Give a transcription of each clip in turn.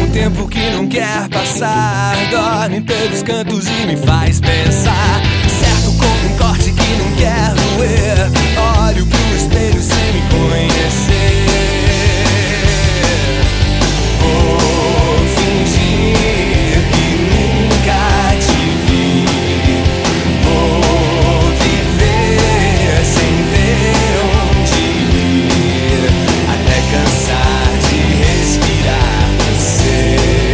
tempo que não quer passar, dorme pelos cantos e me faz pensar. Certo como um corte que não quer doer, olho pro espelho sem me conhecer. Vou fingir que nunca te vi, vou viver sem ter onde ir, até cansar de respirar você,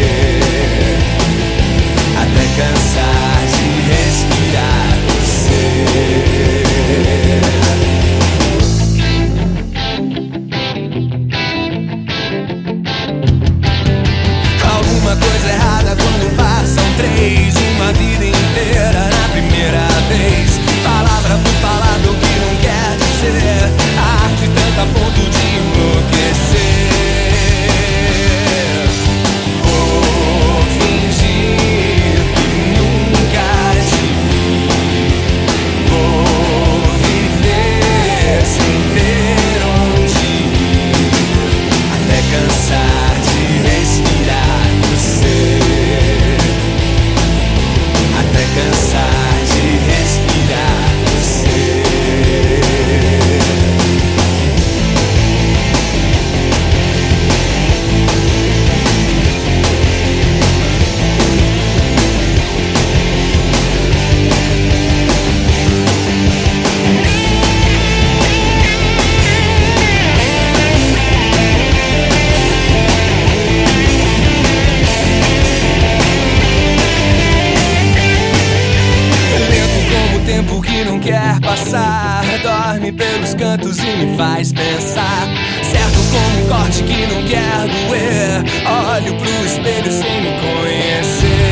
até cansar de respirar você. Alguma coisa errada quando passam três, uma vida inteira na primeira vez. Palavra por palavra o que não quer dizer, arte tanto a ponto de enlouquecer. Vou fingir que nunca te vi, vou viver sem ter onde ir, até cansar de respirar você, até cansar de respirar você. Tempo que não quer passar, dorme pelos cantos e me faz pensar. Certo como um corte que não quer doer, olho pro espelho sem me conhecer.